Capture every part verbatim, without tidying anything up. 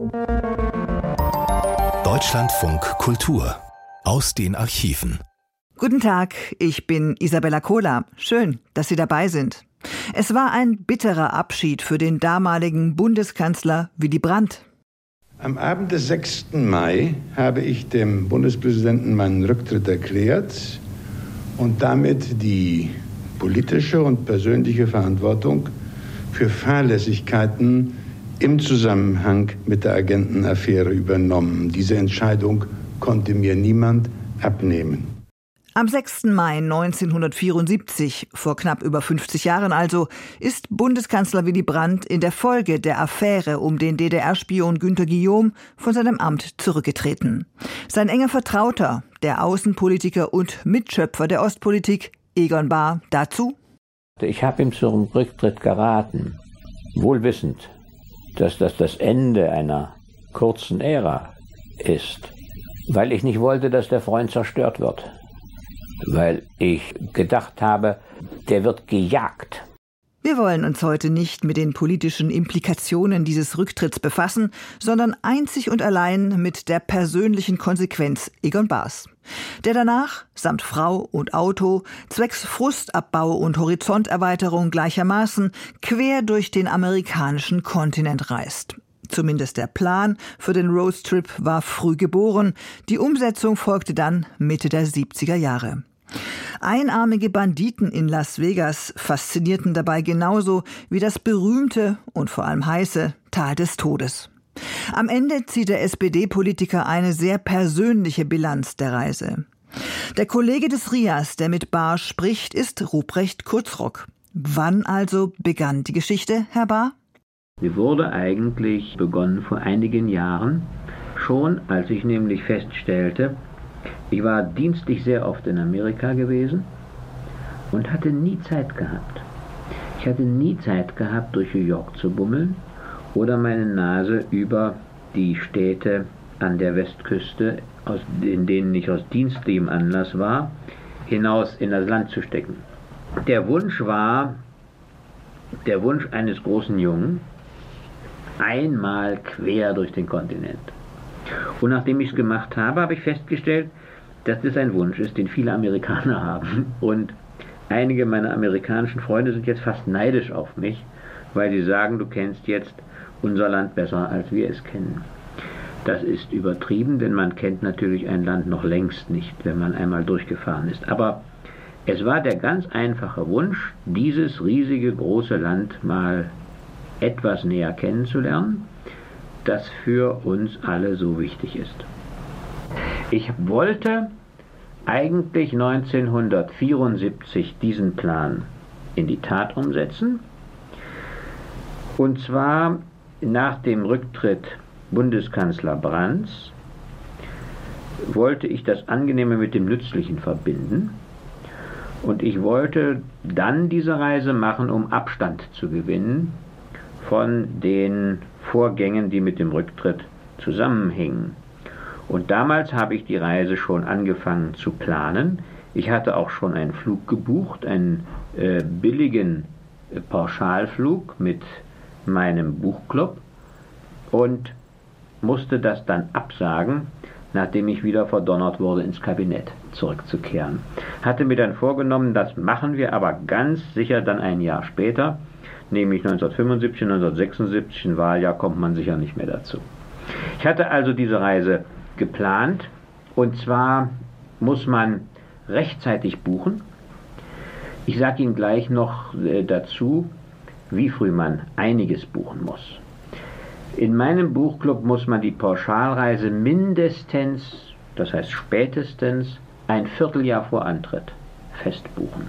Deutschlandfunk Kultur aus den Archiven. Guten Tag, ich bin Isabella Kohler. Schön, dass Sie dabei sind. Es war ein bitterer Abschied für den damaligen Bundeskanzler Willy Brandt. Am Abend des sechsten Mai habe ich dem Bundespräsidenten meinen Rücktritt erklärt und damit die politische und persönliche Verantwortung für Fahrlässigkeiten im Zusammenhang mit der Agentenaffäre übernommen. Diese Entscheidung konnte mir niemand abnehmen. Am sechsten Mai neunzehnhundertvierundsiebzig, vor knapp über fünfzig Jahren also, ist Bundeskanzler Willy Brandt in der Folge der Affäre um den D D R-Spion Günter Guillaume von seinem Amt zurückgetreten. Sein enger Vertrauter, der Außenpolitiker und Mitschöpfer der Ostpolitik, Egon Bahr, dazu: Ich habe ihm zum Rücktritt geraten, wohl wissend, dass das das Ende einer kurzen Ära ist, weil ich nicht wollte, dass der Freund zerstört wird. Weil ich gedacht habe, der wird gejagt. Wir wollen uns heute nicht mit den politischen Implikationen dieses Rücktritts befassen, sondern einzig und allein mit der persönlichen Konsequenz Egon Bahrs, der danach, samt Frau und Auto, zwecks Frustabbau und Horizonterweiterung gleichermaßen quer durch den amerikanischen Kontinent reist. Zumindest der Plan für den Roadtrip war früh geboren, die Umsetzung folgte dann Mitte der siebziger Jahre. Einarmige Banditen in Las Vegas faszinierten dabei genauso wie das berühmte und vor allem heiße Tal des Todes. Am Ende zieht der S P D-Politiker eine sehr persönliche Bilanz der Reise. Der Kollege des R I A S, der mit Bahr spricht, ist Ruprecht Kurzrock. Wann also begann die Geschichte, Herr Bahr? Sie wurde eigentlich begonnen vor einigen Jahren, schon als ich nämlich feststellte, ich war dienstlich sehr oft in Amerika gewesen und hatte nie Zeit gehabt. Ich hatte nie Zeit gehabt, durch New York zu bummeln oder meine Nase über die Städte an der Westküste, aus, in denen ich aus dienstlichem Anlass war, hinaus in das Land zu stecken. Der Wunsch war der Wunsch eines großen Jungen, einmal quer durch den Kontinent. Und nachdem ich es gemacht habe, habe ich festgestellt, dass das ein Wunsch ist, den viele Amerikaner haben. Und einige meiner amerikanischen Freunde sind jetzt fast neidisch auf mich, weil sie sagen, du kennst jetzt unser Land besser, als wir es kennen. Das ist übertrieben, denn man kennt natürlich ein Land noch längst nicht, wenn man einmal durchgefahren ist. Aber es war der ganz einfache Wunsch, dieses riesige, große Land mal etwas näher kennenzulernen, das für uns alle so wichtig ist. Ich wollte eigentlich neunzehnhundertvierundsiebzig diesen Plan in die Tat umsetzen, und zwar nach dem Rücktritt Bundeskanzler Brandts wollte ich das Angenehme mit dem Nützlichen verbinden, und ich wollte dann diese Reise machen, um Abstand zu gewinnen von den Vorgängen, die mit dem Rücktritt zusammenhingen. Und damals habe ich die Reise schon angefangen zu planen. Ich hatte auch schon einen Flug gebucht, einen äh, billigen äh, Pauschalflug mit meinem Buchclub, und musste das dann absagen, nachdem ich wieder verdonnert wurde, ins Kabinett zurückzukehren. Hatte mir dann vorgenommen, das machen wir aber ganz sicher dann ein Jahr später, nämlich neunzehnhundertfünfundsiebzig, neunzehnhundertsechsundsiebzig, ein Wahljahr, kommt man sicher nicht mehr dazu. Ich hatte also diese Reise geplant, und zwar muss man rechtzeitig buchen. Ich sage Ihnen gleich noch äh, dazu, wie früh man einiges buchen muss. In meinem Buchclub muss man die Pauschalreise mindestens, das heißt spätestens, ein Vierteljahr vor Antritt festbuchen.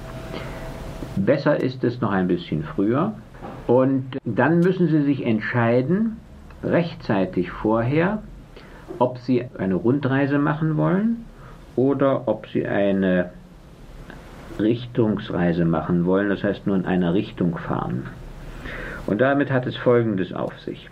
Besser ist es noch ein bisschen früher, und dann müssen Sie sich entscheiden, rechtzeitig vorher, ob Sie eine Rundreise machen wollen oder ob Sie eine Richtungsreise machen wollen, das heißt nur in einer Richtung fahren. Und damit hat es Folgendes auf sich.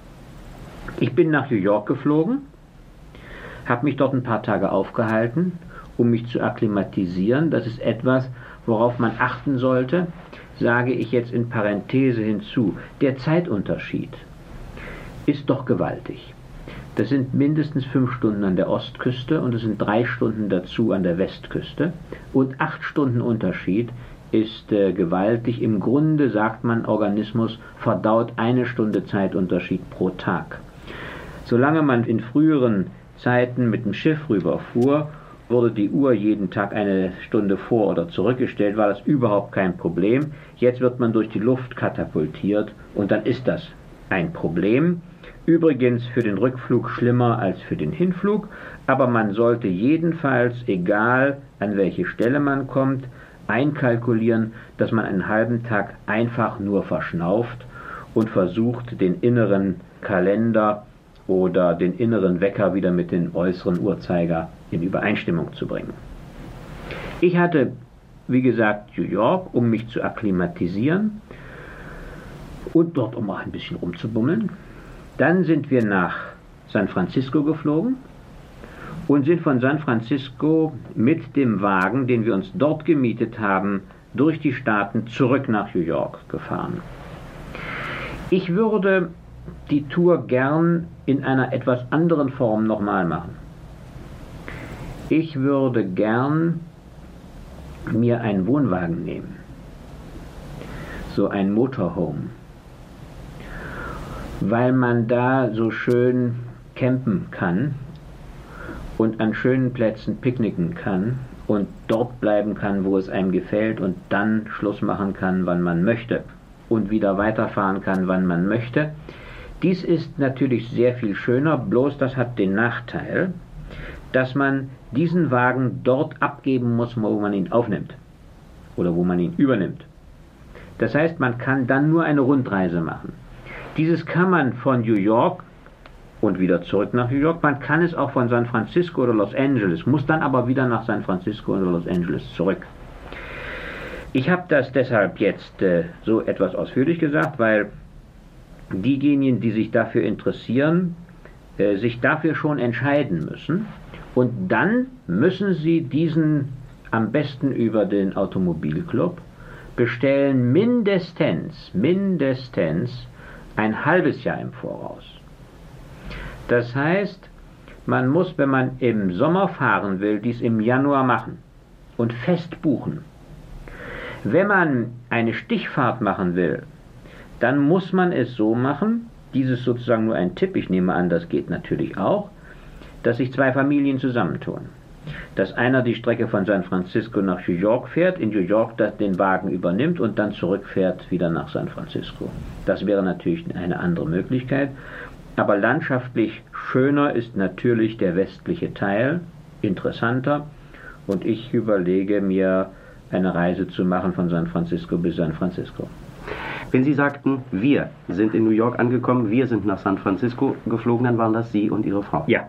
Ich bin nach New York geflogen, habe mich dort ein paar Tage aufgehalten, um mich zu akklimatisieren. Das ist etwas, worauf man achten sollte, sage ich jetzt in Parenthese hinzu. Der Zeitunterschied. ist doch gewaltig. Das sind mindestens fünf Stunden an der Ostküste und es sind drei Stunden dazu an der Westküste. Und acht Stunden Unterschied ist äh, gewaltig. Im Grunde, sagt man, Organismus verdaut eine Stunde Zeitunterschied pro Tag. Solange man in früheren Zeiten mit dem Schiff rüberfuhr, wurde die Uhr jeden Tag eine Stunde vor- oder zurückgestellt, war das überhaupt kein Problem. Jetzt wird man durch die Luft katapultiert und dann ist das ein Problem. Übrigens für den Rückflug schlimmer als für den Hinflug, aber man sollte jedenfalls, egal an welche Stelle man kommt, einkalkulieren, dass man einen halben Tag einfach nur verschnauft und versucht, den inneren Kalender oder den inneren Wecker wieder mit dem äußeren Uhrzeiger in Übereinstimmung zu bringen. Ich hatte, wie gesagt, New York, um mich zu akklimatisieren und dort um auch ein bisschen rumzubummeln. Dann sind wir nach San Francisco geflogen und sind von San Francisco mit dem Wagen, den wir uns dort gemietet haben, durch die Staaten zurück nach New York gefahren. Ich würde die Tour gern in einer etwas anderen Form nochmal machen. Ich würde gern mir einen Wohnwagen nehmen, so ein Motorhome, weil man da so schön campen kann und an schönen Plätzen picknicken kann und dort bleiben kann, wo es einem gefällt und dann Schluss machen kann, wann man möchte und wieder weiterfahren kann, wann man möchte. Dies ist natürlich sehr viel schöner, bloß das hat den Nachteil, dass man diesen Wagen dort abgeben muss, wo man ihn aufnimmt oder wo man ihn übernimmt. Das heißt, man kann dann nur eine Rundreise machen. Dieses kann man von New York und wieder zurück nach New York, man kann es auch von San Francisco oder Los Angeles, muss dann aber wieder nach San Francisco oder Los Angeles zurück. Ich habe das deshalb jetzt äh, so etwas ausführlich gesagt, weil diejenigen, die sich dafür interessieren, äh, sich dafür schon entscheiden müssen und dann müssen sie diesen am besten über den Automobilclub bestellen, mindestens, mindestens ein halbes Jahr im Voraus. Das heißt, man muss, wenn man im Sommer fahren will, dies im Januar machen und fest buchen. Wenn man eine Stichfahrt machen will, dann muss man es so machen, dies ist sozusagen nur ein Tipp, ich nehme an, das geht natürlich auch, dass sich zwei Familien zusammentun. Dass einer die Strecke von San Francisco nach New York fährt, in New York den Wagen übernimmt und dann zurückfährt wieder nach San Francisco. Das wäre natürlich eine andere Möglichkeit. Aber landschaftlich schöner ist natürlich der westliche Teil, interessanter. Und ich überlege mir, eine Reise zu machen von San Francisco bis San Francisco. Wenn Sie sagten, wir sind in New York angekommen, wir sind nach San Francisco geflogen, dann waren das Sie und Ihre Frau. Ja.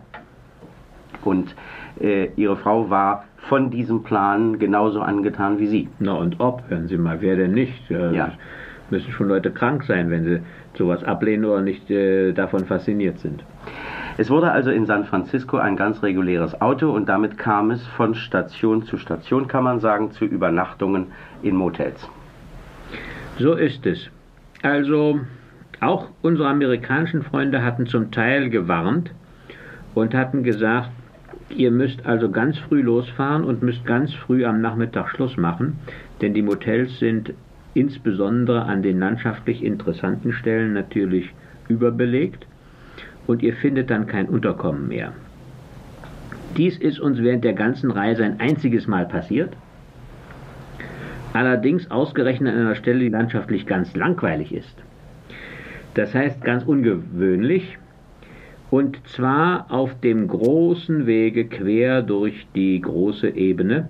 Und äh, Ihre Frau war von diesem Plan genauso angetan wie Sie. Na und ob, hören Sie mal, wer denn nicht? Äh, ja. Müssen schon Leute krank sein, wenn sie sowas ablehnen oder nicht äh, davon fasziniert sind. Es wurde also in San Francisco ein ganz reguläres Auto und damit kam es von Station zu Station, kann man sagen, zu Übernachtungen in Motels. So ist es. Also auch unsere amerikanischen Freunde hatten zum Teil gewarnt und hatten gesagt, ihr müsst also ganz früh losfahren und müsst ganz früh am Nachmittag Schluss machen, denn die Motels sind insbesondere an den landschaftlich interessanten Stellen natürlich überbelegt und ihr findet dann kein Unterkommen mehr. Dies ist uns während der ganzen Reise ein einziges Mal passiert, allerdings ausgerechnet an einer Stelle, die landschaftlich ganz langweilig ist. Das heißt ganz ungewöhnlich, und zwar auf dem großen Wege quer durch die große Ebene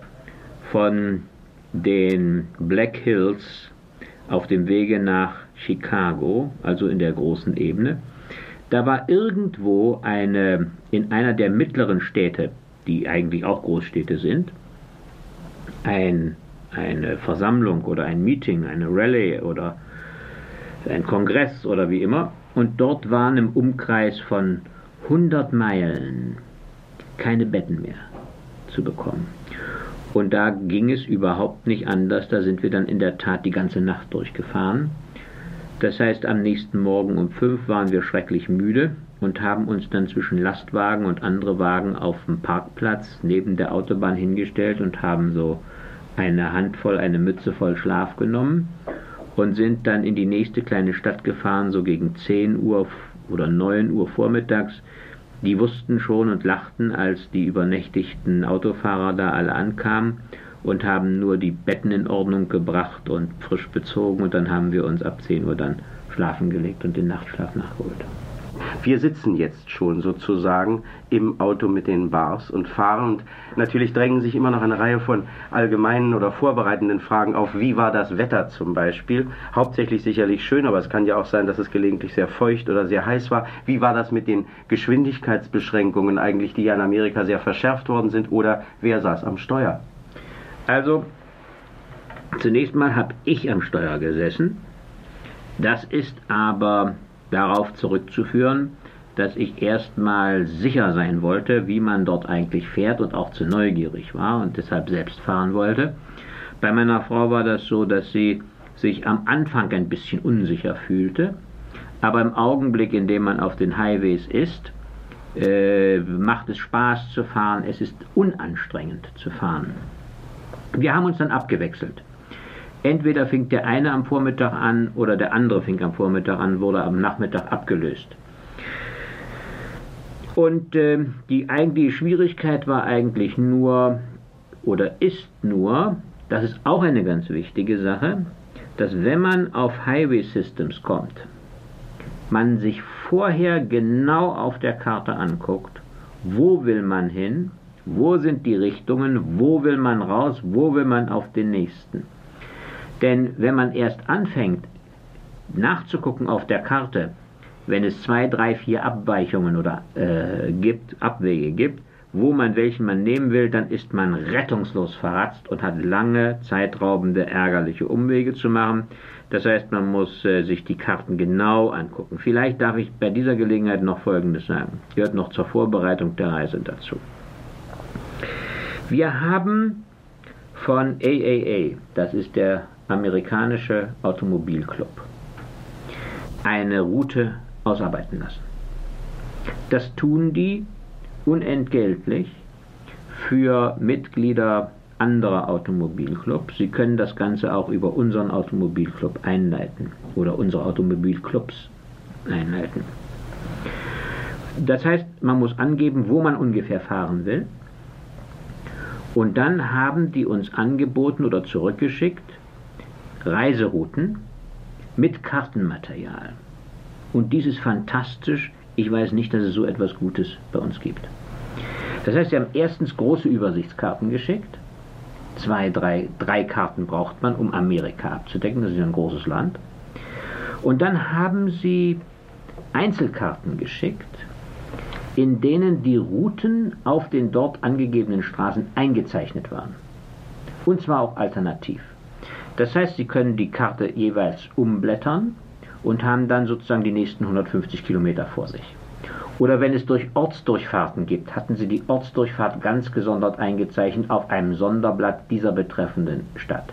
von den Black Hills auf dem Wege nach Chicago, also in der großen Ebene. Da war irgendwo eine, in einer der mittleren Städte, die eigentlich auch Großstädte sind, ein, eine Versammlung oder ein Meeting, eine Rallye oder ein Kongress oder wie immer. Und dort waren im Umkreis von hundert Meilen keine Betten mehr zu bekommen. Und da ging es überhaupt nicht anders, da sind wir dann in der Tat die ganze Nacht durchgefahren. Das heißt, am nächsten Morgen um fünf waren wir schrecklich müde und haben uns dann zwischen Lastwagen und andere Wagen auf dem Parkplatz neben der Autobahn hingestellt und haben so eine Handvoll, eine Mütze voll Schlaf genommen und sind dann in die nächste kleine Stadt gefahren, so gegen zehn Uhr oder neun Uhr vormittags. Die wussten schon und lachten, als die übernächtigten Autofahrer da alle ankamen und haben nur die Betten in Ordnung gebracht und frisch bezogen und dann haben wir uns ab zehn Uhr dann schlafen gelegt und den Nachtschlaf nachgeholt. Wir sitzen jetzt schon sozusagen im Auto mit den Bars und fahren und natürlich drängen sich immer noch eine Reihe von allgemeinen oder vorbereitenden Fragen auf. Wie war das Wetter zum Beispiel? Hauptsächlich sicherlich schön, aber es kann ja auch sein, dass es gelegentlich sehr feucht oder sehr heiß war. Wie war das mit den Geschwindigkeitsbeschränkungen eigentlich, die ja in Amerika sehr verschärft worden sind, oder wer saß am Steuer? Also, zunächst mal habe ich am Steuer gesessen. Das ist aber darauf zurückzuführen, dass ich erstmal sicher sein wollte, wie man dort eigentlich fährt und auch zu neugierig war und deshalb selbst fahren wollte. Bei meiner Frau war das so, dass sie sich am Anfang ein bisschen unsicher fühlte, aber im Augenblick, in dem man auf den Highways ist, äh, macht es Spaß zu fahren, es ist unanstrengend zu fahren. Wir haben uns dann abgewechselt. Entweder fing der eine am Vormittag an oder der andere fing am Vormittag an, wurde am Nachmittag abgelöst. Und äh, die eigentliche Schwierigkeit war eigentlich nur, oder ist nur, das ist auch eine ganz wichtige Sache, dass wenn man auf Highway Systems kommt, man sich vorher genau auf der Karte anguckt, wo will man hin, wo sind die Richtungen, wo will man raus, wo will man auf den nächsten. Denn wenn man erst anfängt nachzugucken auf der Karte, wenn es zwei, drei, vier Abweichungen oder äh, gibt, Abwege gibt, wo man welchen man nehmen will, dann ist man rettungslos verratzt und hat lange, zeitraubende, ärgerliche Umwege zu machen. Das heißt, man muss äh, sich die Karten genau angucken. Vielleicht darf ich bei dieser Gelegenheit noch Folgendes sagen. Gehört noch zur Vorbereitung der Reise dazu. Wir haben von A A A, das ist der amerikanische Automobilclub, eine Route ausarbeiten lassen. Das tun die unentgeltlich für Mitglieder anderer Automobilclubs. Sie können das Ganze auch über unseren Automobilclub einleiten oder unsere Automobilclubs einleiten. Das heißt, man muss angeben, wo man ungefähr fahren will. Und dann haben die uns angeboten oder zurückgeschickt Reiserouten mit Kartenmaterial. Und dies ist fantastisch. Ich weiß nicht, dass es so etwas Gutes bei uns gibt. Das heißt, sie haben erstens große Übersichtskarten geschickt. Zwei, drei, drei Karten braucht man, um Amerika abzudecken. Das ist ja ein großes Land. Und dann haben sie Einzelkarten geschickt, in denen die Routen auf den dort angegebenen Straßen eingezeichnet waren. Und zwar auch alternativ. Das heißt, Sie können die Karte jeweils umblättern und haben dann sozusagen die nächsten hundertfünfzig Kilometer vor sich. Oder wenn es durch Ortsdurchfahrten gibt, hatten Sie die Ortsdurchfahrt ganz gesondert eingezeichnet auf einem Sonderblatt dieser betreffenden Stadt.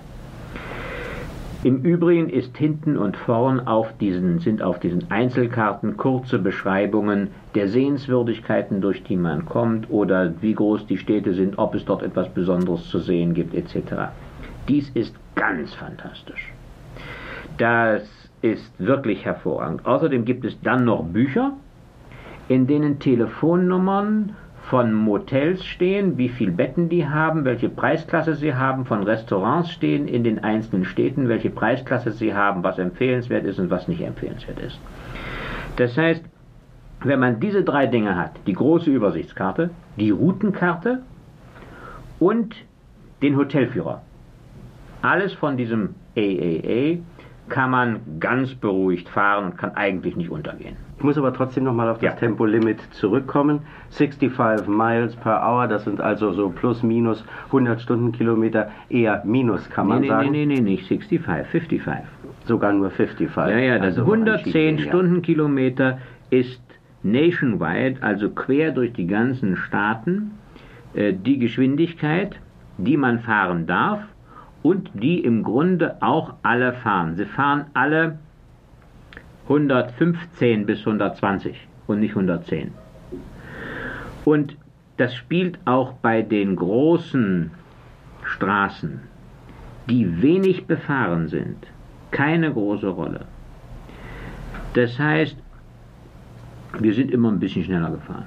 Im Übrigen ist hinten und vorn auf diesen, sind auf diesen Einzelkarten kurze Beschreibungen der Sehenswürdigkeiten, durch die man kommt, oder wie groß die Städte sind, ob es dort etwas Besonderes zu sehen gibt, et cetera. Dies ist ganz fantastisch. Das ist wirklich hervorragend. Außerdem gibt es dann noch Bücher, in denen Telefonnummern von Motels stehen, wie viele Betten die haben, welche Preisklasse sie haben, von Restaurants stehen in den einzelnen Städten, welche Preisklasse sie haben, was empfehlenswert ist und was nicht empfehlenswert ist. Das heißt, wenn man diese drei Dinge hat, die große Übersichtskarte, die Routenkarte und den Hotelführer, alles von diesem A A A, kann man ganz beruhigt fahren und kann eigentlich nicht untergehen. Ich muss aber trotzdem nochmal auf das ja. Tempolimit zurückkommen. sechsundsechzig Miles per Hour, das sind also so plus minus hundert Stundenkilometer, eher minus, kann man nee, nee, sagen. Nee, nee, nee, nicht sechsundsechzig, fünfundfünfzig. Sogar nur fünfundfünfzig. Ja, ja, das also hundertzehn Stundenkilometer ist nationwide, also quer durch die ganzen Staaten, äh, die Geschwindigkeit, die man fahren darf und die im Grunde auch alle fahren. Sie fahren alle hundertfünfzehn bis hundertzwanzig und nicht hundertzehn. Und das spielt auch bei den großen Straßen, die wenig befahren sind, keine große Rolle. Das heißt, wir sind immer ein bisschen schneller gefahren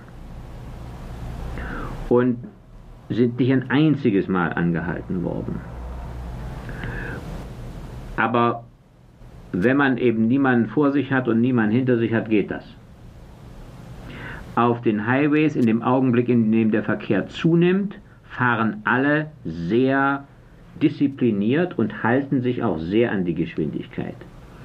und sind nicht ein einziges Mal angehalten worden. Aber wenn man eben niemanden vor sich hat und niemanden hinter sich hat, geht das. Auf den Highways, in dem Augenblick, in dem der Verkehr zunimmt, fahren alle sehr diszipliniert und halten sich auch sehr an die Geschwindigkeit.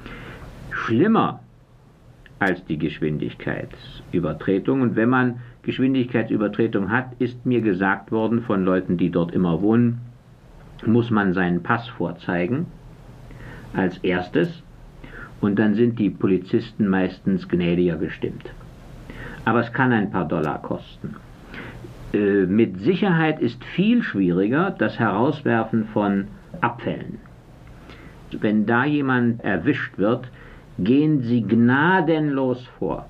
Schlimmer als die Geschwindigkeitsübertretung, und wenn man Geschwindigkeitsübertretung hat, ist mir gesagt worden von Leuten, die dort immer wohnen, muss man seinen Pass vorzeigen als erstes, und dann sind die Polizisten meistens gnädiger gestimmt. Aber es kann ein paar Dollar kosten. Äh, mit Sicherheit ist viel schwieriger das Herauswerfen von Abfällen. Wenn da jemand erwischt wird, gehen sie gnadenlos vor.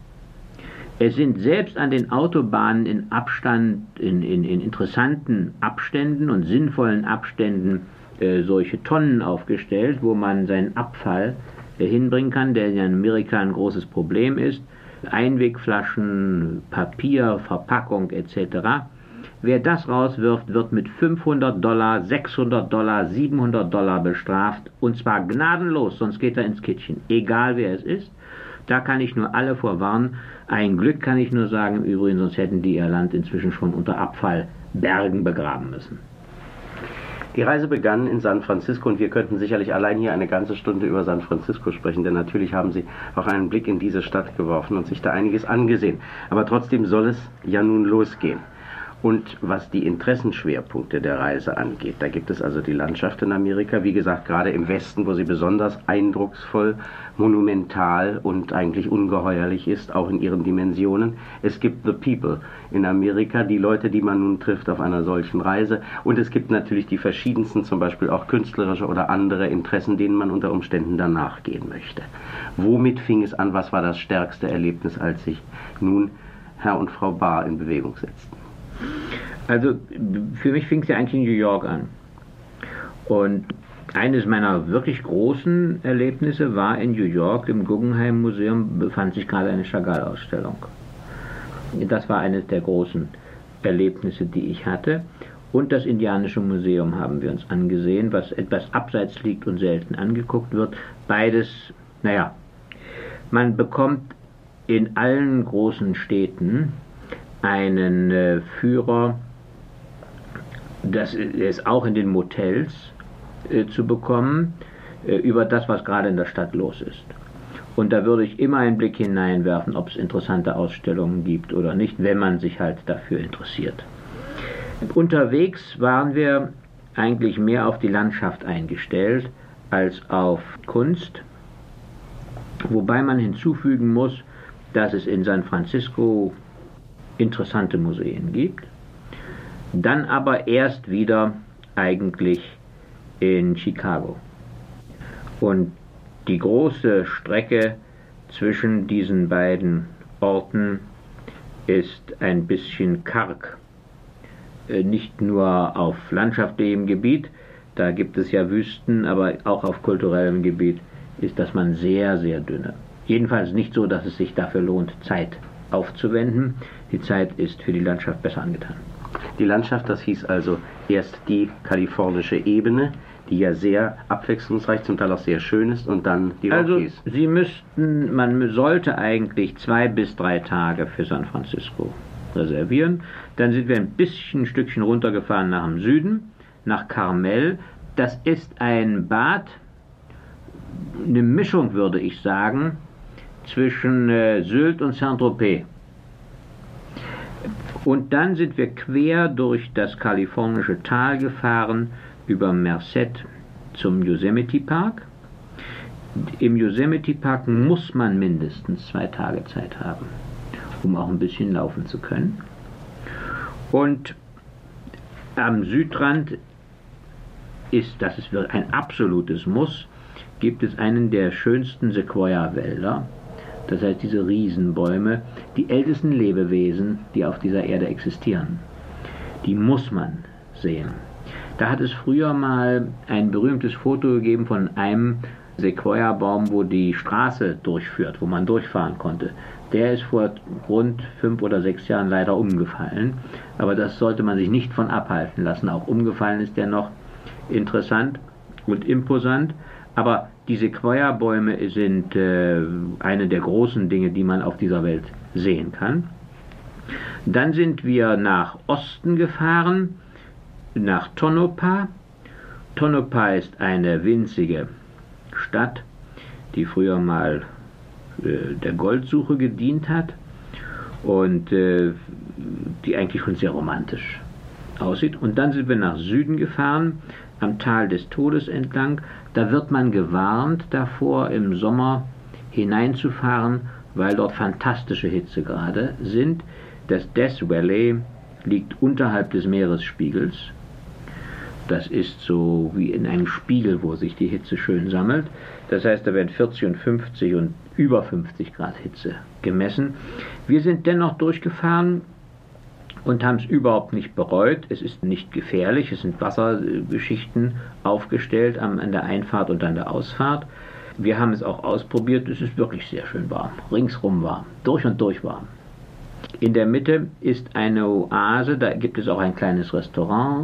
Es sind selbst an den Autobahnen in Abstand, in, in, in interessanten Abständen und sinnvollen Abständen äh, solche Tonnen aufgestellt, wo man seinen Abfall äh, hinbringen kann, der in Amerika ein großes Problem ist. Einwegflaschen, Papier, Verpackung et cetera. Wer das rauswirft, wird mit fünfhundert Dollar, sechshundert Dollar, siebenhundert Dollar bestraft, und zwar gnadenlos, sonst geht er ins Kittchen, egal wer es ist. Da kann ich nur alle vorwarnen. Ein Glück kann ich nur sagen, im Übrigen, sonst hätten die ihr Land inzwischen schon unter Abfallbergen begraben müssen. Die Reise begann in San Francisco, und wir könnten sicherlich allein hier eine ganze Stunde über San Francisco sprechen, denn natürlich haben Sie auch einen Blick in diese Stadt geworfen und sich da einiges angesehen. Aber trotzdem soll es ja nun losgehen. Und was die Interessenschwerpunkte der Reise angeht, da gibt es also die Landschaft in Amerika, wie gesagt, gerade im Westen, wo sie besonders eindrucksvoll, monumental und eigentlich ungeheuerlich ist, auch in ihren Dimensionen. Es gibt the people in Amerika, die Leute, die man nun trifft auf einer solchen Reise. Und es gibt natürlich die verschiedensten, zum Beispiel auch künstlerische oder andere Interessen, denen man unter Umständen danach gehen möchte. Womit fing es an? Was war das stärkste Erlebnis, als sich nun Herr und Frau Barr in Bewegung setzten? Also für mich fing es ja eigentlich in New York an. Und eines meiner wirklich großen Erlebnisse war in New York, im Guggenheim Museum befand sich gerade eine Chagall-Ausstellung. Das war eines der großen Erlebnisse, die ich hatte. Und das Indianische Museum haben wir uns angesehen, was etwas abseits liegt und selten angeguckt wird. Beides, naja, man bekommt in allen großen Städten einen äh, Führer, das ist auch in den Motels äh, zu bekommen, äh, über das, was gerade in der Stadt los ist. Und da würde ich immer einen Blick hineinwerfen, ob es interessante Ausstellungen gibt oder nicht, wenn man sich halt dafür interessiert. Unterwegs waren wir eigentlich mehr auf die Landschaft eingestellt als auf Kunst, wobei man hinzufügen muss, dass es in San Francisco interessante Museen gibt, dann aber erst wieder eigentlich in Chicago. Und die große Strecke zwischen diesen beiden Orten ist ein bisschen karg. Nicht nur auf landschaftlichem Gebiet, da gibt es ja Wüsten, aber auch auf kulturellem Gebiet ist das man sehr, sehr dünne. Jedenfalls nicht so, dass es sich dafür lohnt, Zeit aufzuwenden. Die Zeit ist für die Landschaft besser angetan. Die Landschaft, das hieß also erst die kalifornische Ebene, die ja sehr abwechslungsreich, zum Teil auch sehr schön ist, und dann die Rockies. Also Sie müssten, man sollte eigentlich zwei bis drei Tage für San Francisco reservieren. Dann sind wir ein bisschen ein Stückchen runtergefahren nach dem Süden, nach Carmel. Das ist ein Bad, eine Mischung, würde ich sagen, zwischen äh, Sylt und Saint-Tropez. Und dann sind wir quer durch das kalifornische Tal gefahren, über Merced zum Yosemite Park. Im Yosemite Park muss man mindestens zwei Tage Zeit haben, um auch ein bisschen laufen zu können. Und am Südrand ist, das ist ein absolutes Muss, gibt es einen der schönsten Sequoia-Wälder, Das heißt, diese Riesenbäume, die ältesten Lebewesen, die auf dieser Erde existieren, die muss man sehen. Da hat es früher mal ein berühmtes Foto gegeben von einem Sequoia-Baum, wo die Straße durchführt, wo man durchfahren konnte. Der ist vor rund fünf oder sechs Jahren leider umgefallen, aber das sollte man sich nicht von abhalten lassen. Auch umgefallen ist der noch interessant und imposant, aber die Sequoia-Bäume sind äh, eine der großen Dinge, die man auf dieser Welt sehen kann. Dann sind wir nach Osten gefahren, nach Tonopah. Tonopah ist eine winzige Stadt, die früher mal äh, der Goldsuche gedient hat und äh, die eigentlich schon sehr romantisch aussieht. Und dann sind wir nach Süden gefahren, am Tal des Todes entlang. Da wird man gewarnt davor, im Sommer hineinzufahren, weil dort fantastische Hitzegrade sind. Das Death Valley liegt unterhalb des Meeresspiegels. Das ist so wie in einem Spiegel, wo sich die Hitze schön sammelt. Das heißt, da werden vierzig und fünfzig und über fünfzig Grad Hitze gemessen. Wir sind dennoch durchgefahren und haben es überhaupt nicht bereut. Es ist nicht gefährlich, es sind Wassergeschichten aufgestellt an der Einfahrt und an der Ausfahrt. Wir haben es auch ausprobiert, es ist wirklich sehr schön warm, ringsrum warm, durch und durch warm. In der Mitte ist eine Oase, da gibt es auch ein kleines Restaurant.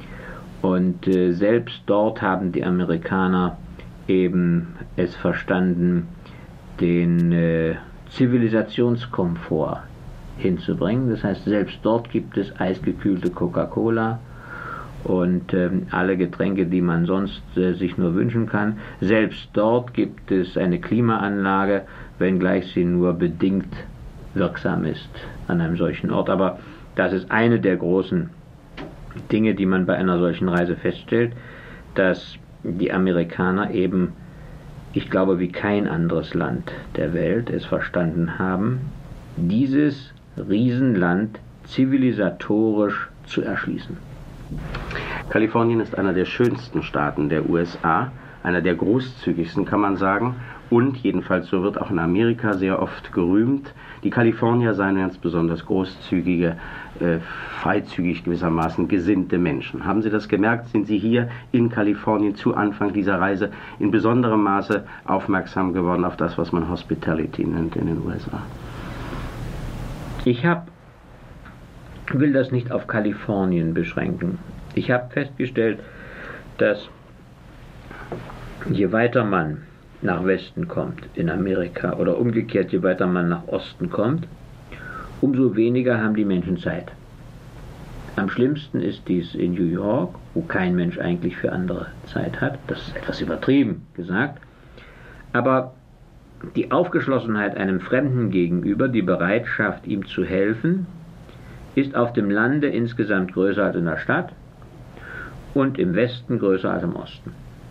Und äh, selbst dort haben die Amerikaner eben es verstanden, den äh, Zivilisationskomfort hinzubringen. Das heißt, selbst dort gibt es eisgekühlte Coca-Cola und äh, alle Getränke, die man sonst äh, sich nur wünschen kann. Selbst dort gibt es eine Klimaanlage, wenngleich sie nur bedingt wirksam ist an einem solchen Ort. Aber das ist eine der großen Dinge, die man bei einer solchen Reise feststellt, dass die Amerikaner eben, ich glaube, wie kein anderes Land der Welt es verstanden haben, dieses Riesenland zivilisatorisch zu erschließen. Kalifornien ist einer der schönsten Staaten der U S A, einer der großzügigsten, kann man sagen. Und jedenfalls, so wird auch in Amerika sehr oft gerühmt, die Kalifornier seien ganz besonders großzügige, äh, freizügig gewissermaßen gesinnte Menschen. Haben Sie das gemerkt? Sind Sie hier in Kalifornien zu Anfang dieser Reise in besonderem Maße aufmerksam geworden auf das, was man Hospitality nennt in den U S A? Ich hab, will das nicht auf Kalifornien beschränken. Ich habe festgestellt, dass je weiter man nach Westen kommt in Amerika oder umgekehrt, je weiter man nach Osten kommt, umso weniger haben die Menschen Zeit. Am schlimmsten ist dies in New York, wo kein Mensch eigentlich für andere Zeit hat. Das ist etwas übertrieben gesagt. Aber die Aufgeschlossenheit einem Fremden gegenüber, die Bereitschaft, ihm zu helfen, ist auf dem Lande insgesamt größer als in der Stadt und im Westen größer als im Osten.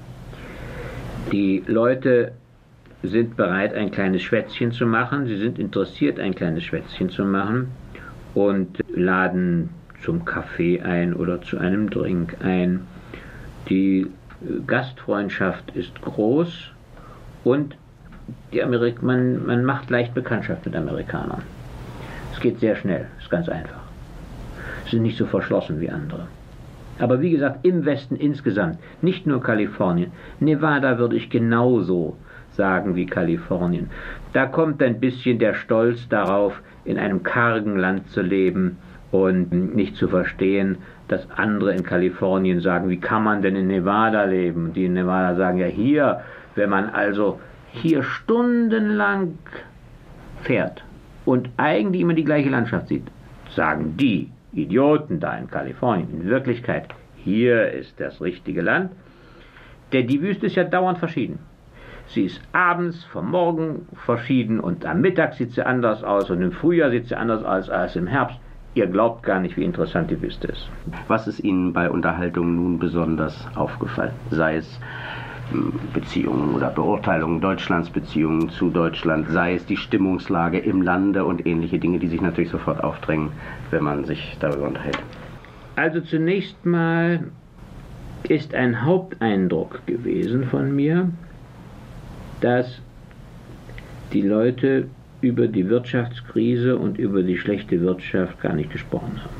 Die Leute sind bereit, ein kleines Schwätzchen zu machen, sie sind interessiert, ein kleines Schwätzchen zu machen und laden zum Kaffee ein oder zu einem Drink ein. Die Gastfreundschaft ist groß und die Amerik man, man macht leicht Bekanntschaft mit Amerikanern. Es geht sehr schnell, ist ganz einfach. Sie sind nicht so verschlossen wie andere. Aber wie gesagt, im Westen insgesamt, nicht nur Kalifornien, Nevada würde ich genauso sagen wie Kalifornien. Da kommt ein bisschen der Stolz darauf, in einem kargen Land zu leben und nicht zu verstehen, dass andere in Kalifornien sagen, wie kann man denn in Nevada leben? Die in Nevada sagen, ja hier, wenn man also hier stundenlang fährt und eigentlich immer die gleiche Landschaft sieht, sagen die Idioten da in Kalifornien. In Wirklichkeit, hier ist das richtige Land. Denn die Wüste ist ja dauernd verschieden. Sie ist abends vom Morgen verschieden und am Mittag sieht sie anders aus und im Frühjahr sieht sie anders aus als im Herbst. Ihr glaubt gar nicht, wie interessant die Wüste ist. Was ist Ihnen bei Unterhaltungen nun besonders aufgefallen? Sei es Beziehungen oder Beurteilungen Deutschlands, Beziehungen zu Deutschland, sei es die Stimmungslage im Lande und ähnliche Dinge, die sich natürlich sofort aufdrängen, wenn man sich darüber unterhält. Also zunächst mal ist ein Haupteindruck gewesen von mir, dass die Leute über die Wirtschaftskrise und über die schlechte Wirtschaft gar nicht gesprochen haben.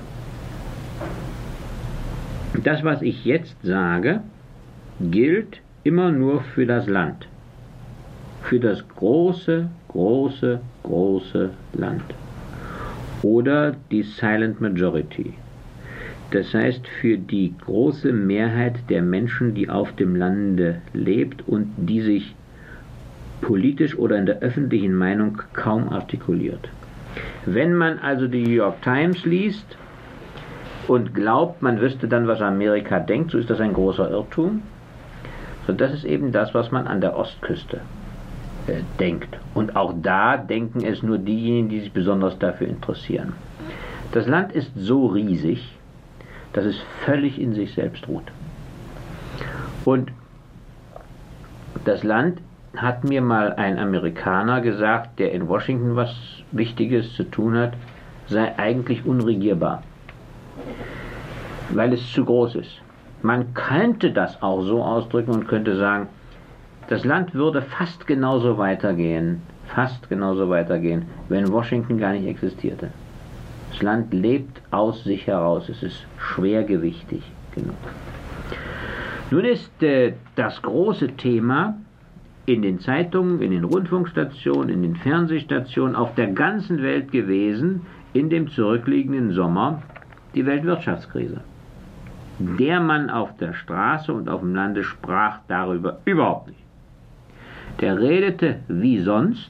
Das, was ich jetzt sage, gilt immer nur für das Land. Für das große, große, große Land. Oder die Silent Majority. Das heißt, für die große Mehrheit der Menschen, die auf dem Lande lebt und die sich politisch oder in der öffentlichen Meinung kaum artikuliert. Wenn man also die New York Times liest und glaubt, man wüsste dann, was Amerika denkt, so ist das ein großer Irrtum. So, das ist eben das, was man an der Ostküste äh, denkt. Und auch da denken es nur diejenigen, die sich besonders dafür interessieren. Das Land ist so riesig, dass es völlig in sich selbst ruht. Und das Land, hat mir mal ein Amerikaner gesagt, der in Washington was Wichtiges zu tun hat, sei eigentlich unregierbar, weil es zu groß ist. Man könnte das auch so ausdrücken und könnte sagen, das Land würde fast genauso weitergehen, fast genauso weitergehen, wenn Washington gar nicht existierte. Das Land lebt aus sich heraus, es ist schwergewichtig genug. Nun ist äh, das große Thema in den Zeitungen, in den Rundfunkstationen, in den Fernsehstationen auf der ganzen Welt gewesen, in dem zurückliegenden Sommer, die Weltwirtschaftskrise. Der Mann auf der Straße und auf dem Lande sprach darüber überhaupt nicht. Der redete wie sonst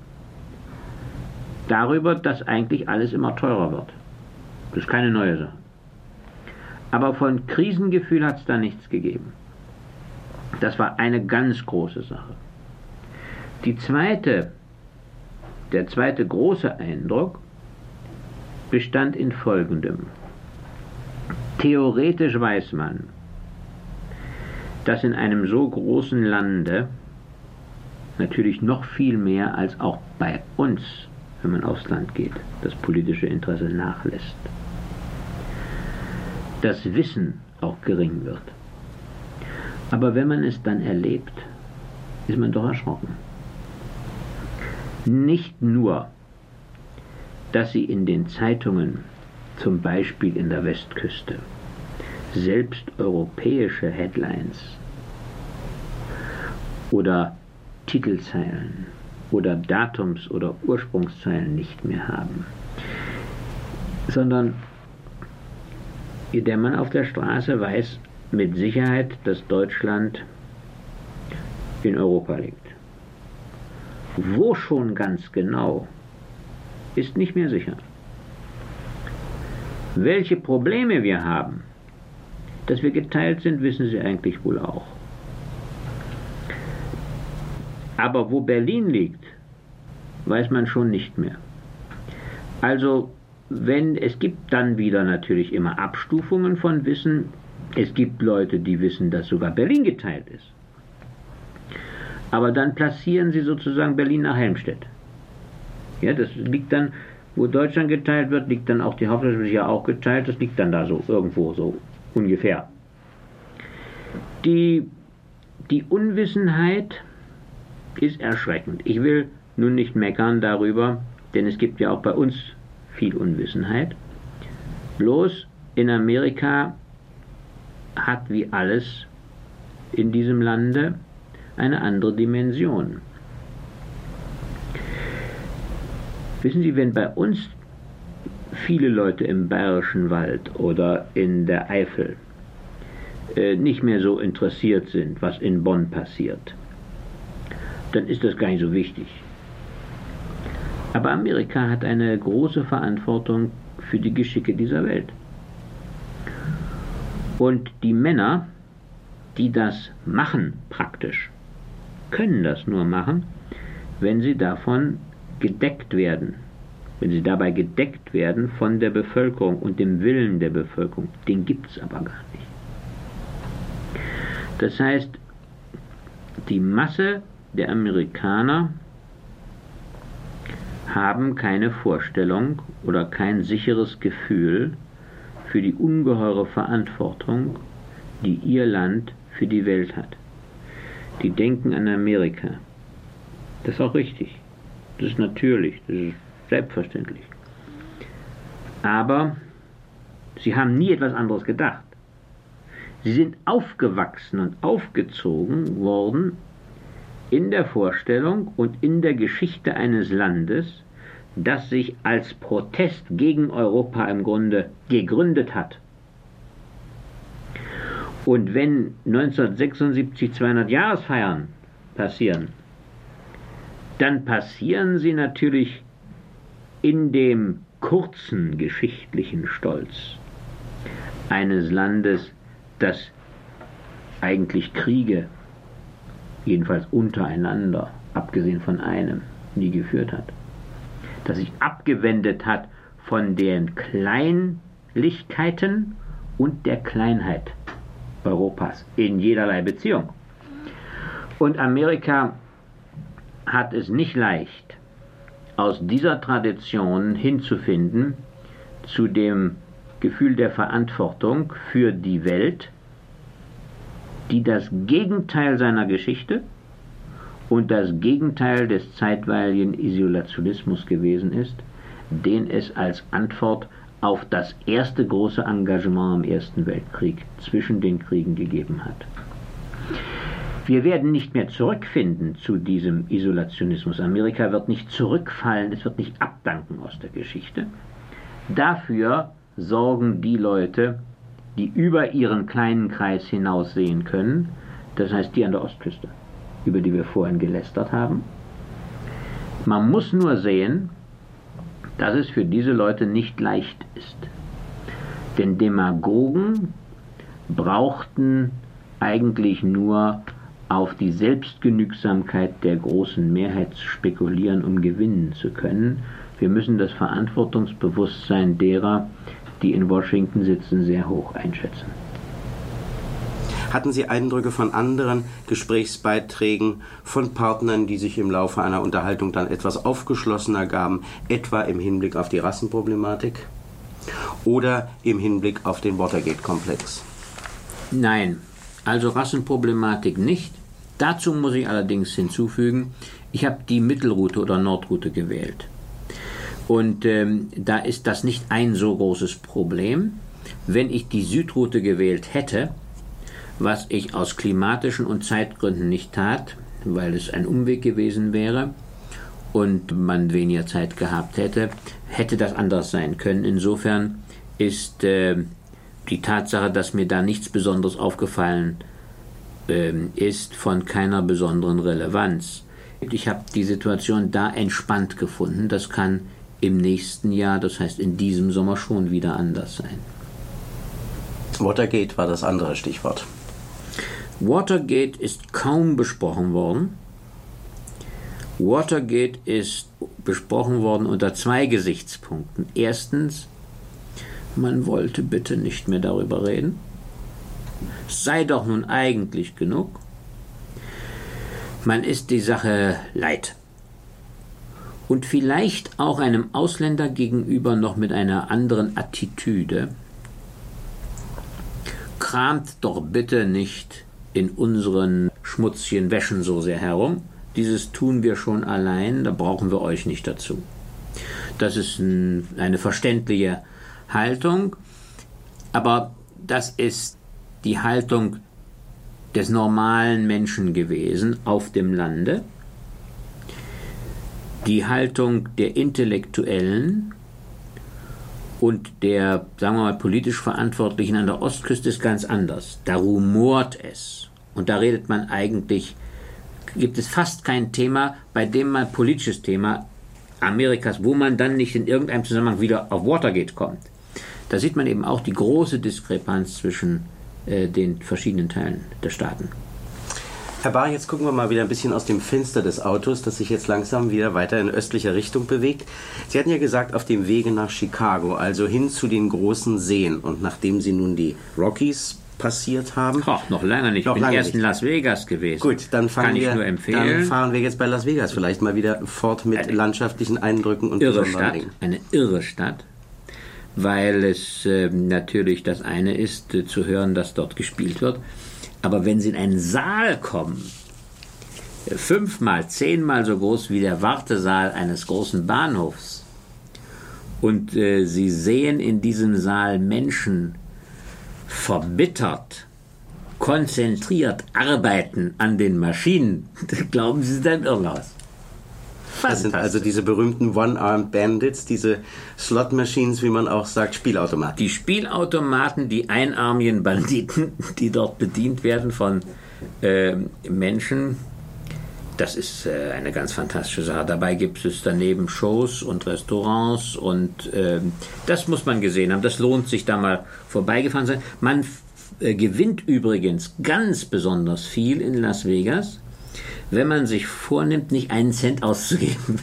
darüber, dass eigentlich alles immer teurer wird. Das ist keine neue Sache. Aber von Krisengefühl hat es da nichts gegeben. Das war eine ganz große Sache. Die zweite, der zweite große Eindruck bestand in Folgendem. Theoretisch weiß man, dass in einem so großen Lande natürlich noch viel mehr als auch bei uns, wenn man aufs Land geht, das politische Interesse nachlässt. Das Wissen auch gering wird. Aber wenn man es dann erlebt, ist man doch erschrocken. Nicht nur, dass sie in den Zeitungen, zum Beispiel in der Westküste, selbst europäische Headlines oder Titelzeilen oder Datums- oder Ursprungszeilen nicht mehr haben, sondern der Mann auf der Straße weiß mit Sicherheit, dass Deutschland in Europa liegt. Wo schon ganz genau, ist nicht mehr sicher. Welche Probleme wir haben, dass wir geteilt sind, wissen Sie eigentlich wohl auch. Aber wo Berlin liegt, weiß man schon nicht mehr. Also, wenn, es gibt dann wieder natürlich immer Abstufungen von Wissen. Es gibt Leute, die wissen, dass sogar Berlin geteilt ist. Aber dann platzieren sie sozusagen Berlin nach Helmstedt. Ja, das liegt dann, wo Deutschland geteilt wird, liegt dann auch die Hauptstadt ja auch geteilt. Das liegt dann da so irgendwo so ungefähr. Die, die Unwissenheit ist erschreckend. Ich will nun nicht meckern darüber, denn es gibt ja auch bei uns viel Unwissenheit. Bloß in Amerika hat wie alles in diesem Lande eine andere Dimension. Wissen Sie, wenn bei uns viele Leute im Bayerischen Wald oder in der Eifel äh, nicht mehr so interessiert sind, was in Bonn passiert, dann ist das gar nicht so wichtig. Aber Amerika hat eine große Verantwortung für die Geschicke dieser Welt. Und die Männer, die das machen praktisch, können das nur machen, wenn sie davon gedeckt werden. Wenn sie dabei gedeckt werden von der Bevölkerung und dem Willen der Bevölkerung. Den gibt es aber gar nicht. Das heißt, die Masse der Amerikaner haben keine Vorstellung oder kein sicheres Gefühl für die ungeheure Verantwortung, die ihr Land für die Welt hat. Die denken an Amerika. Das ist auch richtig. Das ist natürlich, das ist selbstverständlich. Aber sie haben nie etwas anderes gedacht. Sie sind aufgewachsen und aufgezogen worden in der Vorstellung und in der Geschichte eines Landes, das sich als Protest gegen Europa im Grunde gegründet hat. Und wenn neunzehnhundertsechsundsiebzig zweihundert Jahresfeiern passieren, dann passieren sie natürlich in dem kurzen geschichtlichen Stolz eines Landes, das eigentlich Kriege, jedenfalls untereinander, abgesehen von einem, nie geführt hat. Das sich abgewendet hat von den Kleinlichkeiten und der Kleinheit Europas in jederlei Beziehung. Und Amerika hat es nicht leicht, aus dieser Tradition hinzufinden zu dem Gefühl der Verantwortung für die Welt, die das Gegenteil seiner Geschichte und das Gegenteil des zeitweiligen Isolationismus gewesen ist, den es als Antwort auf das erste große Engagement im Ersten Weltkrieg zwischen den Kriegen gegeben hat. Wir werden nicht mehr zurückfinden zu diesem Isolationismus. Amerika wird nicht zurückfallen, es wird nicht abdanken aus der Geschichte. Dafür sorgen die Leute, die über ihren kleinen Kreis hinaus sehen können, das heißt die an der Ostküste, über die wir vorhin gelästert haben. Man muss nur sehen, dass es für diese Leute nicht leicht ist. Denn Demagogen brauchten eigentlich nur auf die Selbstgenügsamkeit der großen Mehrheit spekulieren, um gewinnen zu können. Wir müssen das Verantwortungsbewusstsein derer, die in Washington sitzen, sehr hoch einschätzen. Hatten Sie Eindrücke von anderen Gesprächsbeiträgen von Partnern, die sich im Laufe einer Unterhaltung dann etwas aufgeschlossener gaben, etwa im Hinblick auf die Rassenproblematik oder im Hinblick auf den Watergate-Komplex? Nein, also Rassenproblematik nicht. Dazu muss ich allerdings hinzufügen, ich habe die Mittelroute oder Nordroute gewählt. Und ähm, da ist das nicht ein so großes Problem. Wenn ich die Südroute gewählt hätte, was ich aus klimatischen und Zeitgründen nicht tat, weil es ein Umweg gewesen wäre und man weniger Zeit gehabt hätte, hätte das anders sein können. Insofern ist äh, die Tatsache, dass mir da nichts Besonderes aufgefallen äh, ist, von keiner besonderen Relevanz. Ich habe die Situation da entspannt gefunden. Das kann im nächsten Jahr, das heißt in diesem Sommer, schon wieder anders sein. Watergate war das andere Stichwort. Watergate ist kaum besprochen worden. Watergate ist besprochen worden unter zwei Gesichtspunkten. Erstens, man wollte bitte nicht mehr darüber reden. Es sei doch nun eigentlich genug. Man ist die Sache leid. Und vielleicht auch einem Ausländer gegenüber noch mit einer anderen Attitüde. Kramt doch bitte nicht in unseren schmutzigen Wäschen so sehr herum. Dieses tun wir schon allein, da brauchen wir euch nicht dazu. Das ist ein, eine verständliche Haltung, aber das ist die Haltung des normalen Menschen gewesen auf dem Lande. Die Haltung der Intellektuellen und der, sagen wir mal, politisch Verantwortlichen an der Ostküste ist ganz anders. Da rumort es. Und da redet man eigentlich, gibt es fast kein Thema, bei dem man politisches Thema Amerikas, wo man dann nicht in irgendeinem Zusammenhang wieder auf Watergate kommt. Da sieht man eben auch die große Diskrepanz zwischen äh, den verschiedenen Teilen der Staaten. Herr Bahr, jetzt gucken wir mal wieder ein bisschen aus dem Fenster des Autos, das sich jetzt langsam wieder weiter in östlicher Richtung bewegt. Sie hatten ja gesagt, auf dem Wege nach Chicago, also hin zu den großen Seen. Und nachdem Sie nun die Rockies passiert haben... Ach, noch lange nicht. Ich bin erst in Las Vegas gewesen. Gut, dann, Kann wir, ich nur empfehlen. dann fahren wir jetzt bei Las Vegas vielleicht mal wieder fort mit eine landschaftlichen Eindrücken und irre besonderen Stadt, Dingen. Eine irre Stadt, weil es äh, natürlich das eine ist, äh, zu hören, dass dort gespielt wird. Aber wenn Sie in einen Saal kommen, fünfmal, zehnmal so groß wie der Wartesaal eines großen Bahnhofs. Und äh, Sie sehen in diesem Saal Menschen verbittert, konzentriert arbeiten an den Maschinen. Glauben Sie dann irgendwas? Das sind also diese berühmten One-Armed Bandits, diese Slot-Machines, wie man auch sagt, Spielautomaten. Die Spielautomaten, die einarmigen Banditen, die dort bedient werden von äh, Menschen, das ist äh, eine ganz fantastische Sache. Dabei gibt es daneben Shows und Restaurants und äh, das muss man gesehen haben. Das lohnt sich, da mal vorbeigefahren zu sein. Man äh, gewinnt übrigens ganz besonders viel in Las Vegas, wenn man sich vornimmt, nicht einen Cent auszugeben.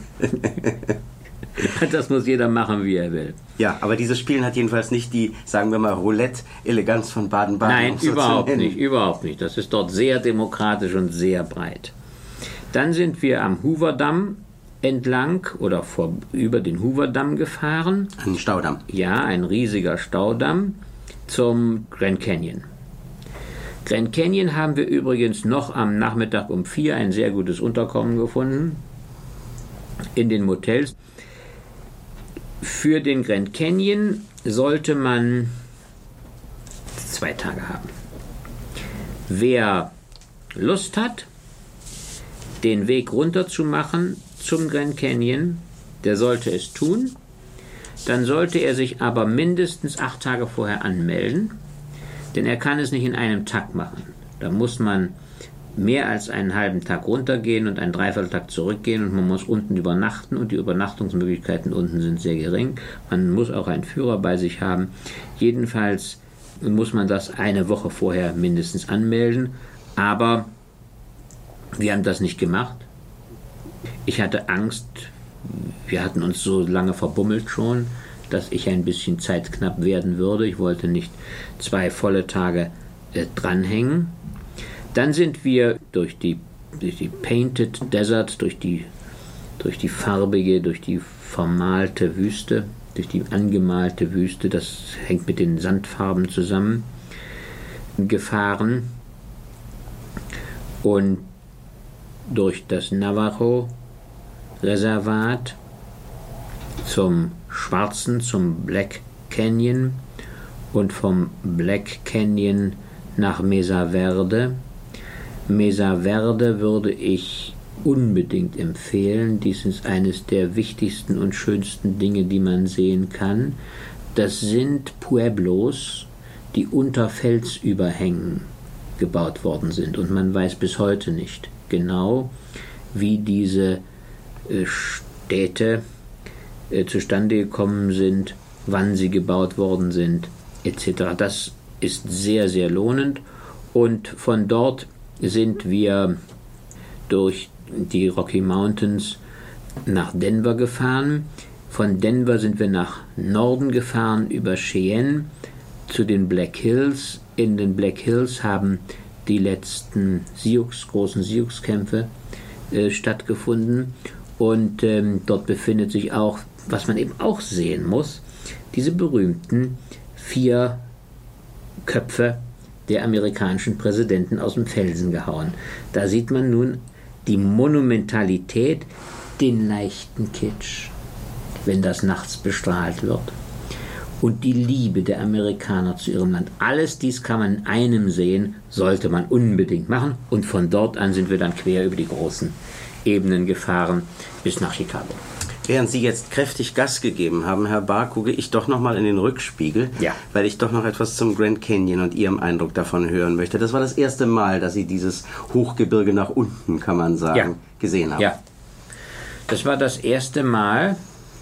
Das muss jeder machen, wie er will. Ja, aber dieses Spielen hat jedenfalls nicht die, sagen wir mal, Roulette-Eleganz von Baden-Baden. Nein, um so überhaupt nicht, überhaupt nicht. Das ist dort sehr demokratisch und sehr breit. Dann sind wir am Hoover-Damm entlang oder vor, über den Hoover-Damm gefahren. Ein Staudamm. Ja, ein riesiger Staudamm zum Grand Canyon. Grand Canyon haben wir übrigens noch am Nachmittag um vier ein sehr gutes Unterkommen gefunden in den Motels. Für den Grand Canyon sollte man zwei Tage haben. Wer Lust hat, den Weg runter zu machen zum Grand Canyon, der sollte es tun. Dann sollte er sich aber mindestens acht Tage vorher anmelden, denn er kann es nicht in einem Tag machen. Da muss man mehr als einen halben Tag runtergehen und einen Dreivierteltag zurückgehen und man muss unten übernachten und die Übernachtungsmöglichkeiten unten sind sehr gering. Man muss auch einen Führer bei sich haben. Jedenfalls muss man das eine Woche vorher mindestens anmelden, aber wir haben das nicht gemacht. Ich hatte Angst, wir hatten uns so lange verbummelt schon, dass ich ein bisschen zeitknapp werden würde. Ich wollte nicht zwei volle Tage äh, dranhängen. Dann sind wir durch die, durch die Painted Desert, durch die, durch die farbige, durch die vermalte Wüste, durch die angemalte Wüste, das hängt mit den Sandfarben zusammen, gefahren und durch das Navajo-Reservat zum Schwarzen, zum Black Canyon und vom Black Canyon nach Mesa Verde. Mesa Verde würde ich unbedingt empfehlen. Dies ist eines der wichtigsten und schönsten Dinge, die man sehen kann. Das sind Pueblos, die unter Felsüberhängen gebaut worden sind. Und man weiß bis heute nicht genau, wie diese äh, Städte äh, zustande gekommen sind, wann sie gebaut worden sind, et cetera. Das ist sehr, sehr lohnend. Und von dort sind wir durch die Rocky Mountains nach Denver gefahren. Von Denver sind wir nach Norden gefahren über Cheyenne zu den Black Hills. In den Black Hills haben die letzten Sioux, großen Sioux-Kämpfe äh, stattgefunden. Und ähm, dort befindet sich auch, was man eben auch sehen muss, diese berühmten vier Köpfe der amerikanischen Präsidenten aus dem Felsen gehauen. Da sieht man nun die Monumentalität, den leichten Kitsch, wenn das nachts bestrahlt wird, und die Liebe der Amerikaner zu ihrem Land. Alles dies kann man in einem sehen, sollte man unbedingt machen. Und von dort an sind wir dann quer über die großen Ebenen gefahren bis nach Chicago. Während Sie jetzt kräftig Gas gegeben haben, Herr Bahr, gucke ich doch noch mal in den Rückspiegel, ja, weil ich doch noch etwas zum Grand Canyon und Ihrem Eindruck davon hören möchte. Das war das erste Mal, dass Sie dieses Hochgebirge nach unten, kann man sagen, ja. gesehen haben. Ja, das war das erste Mal.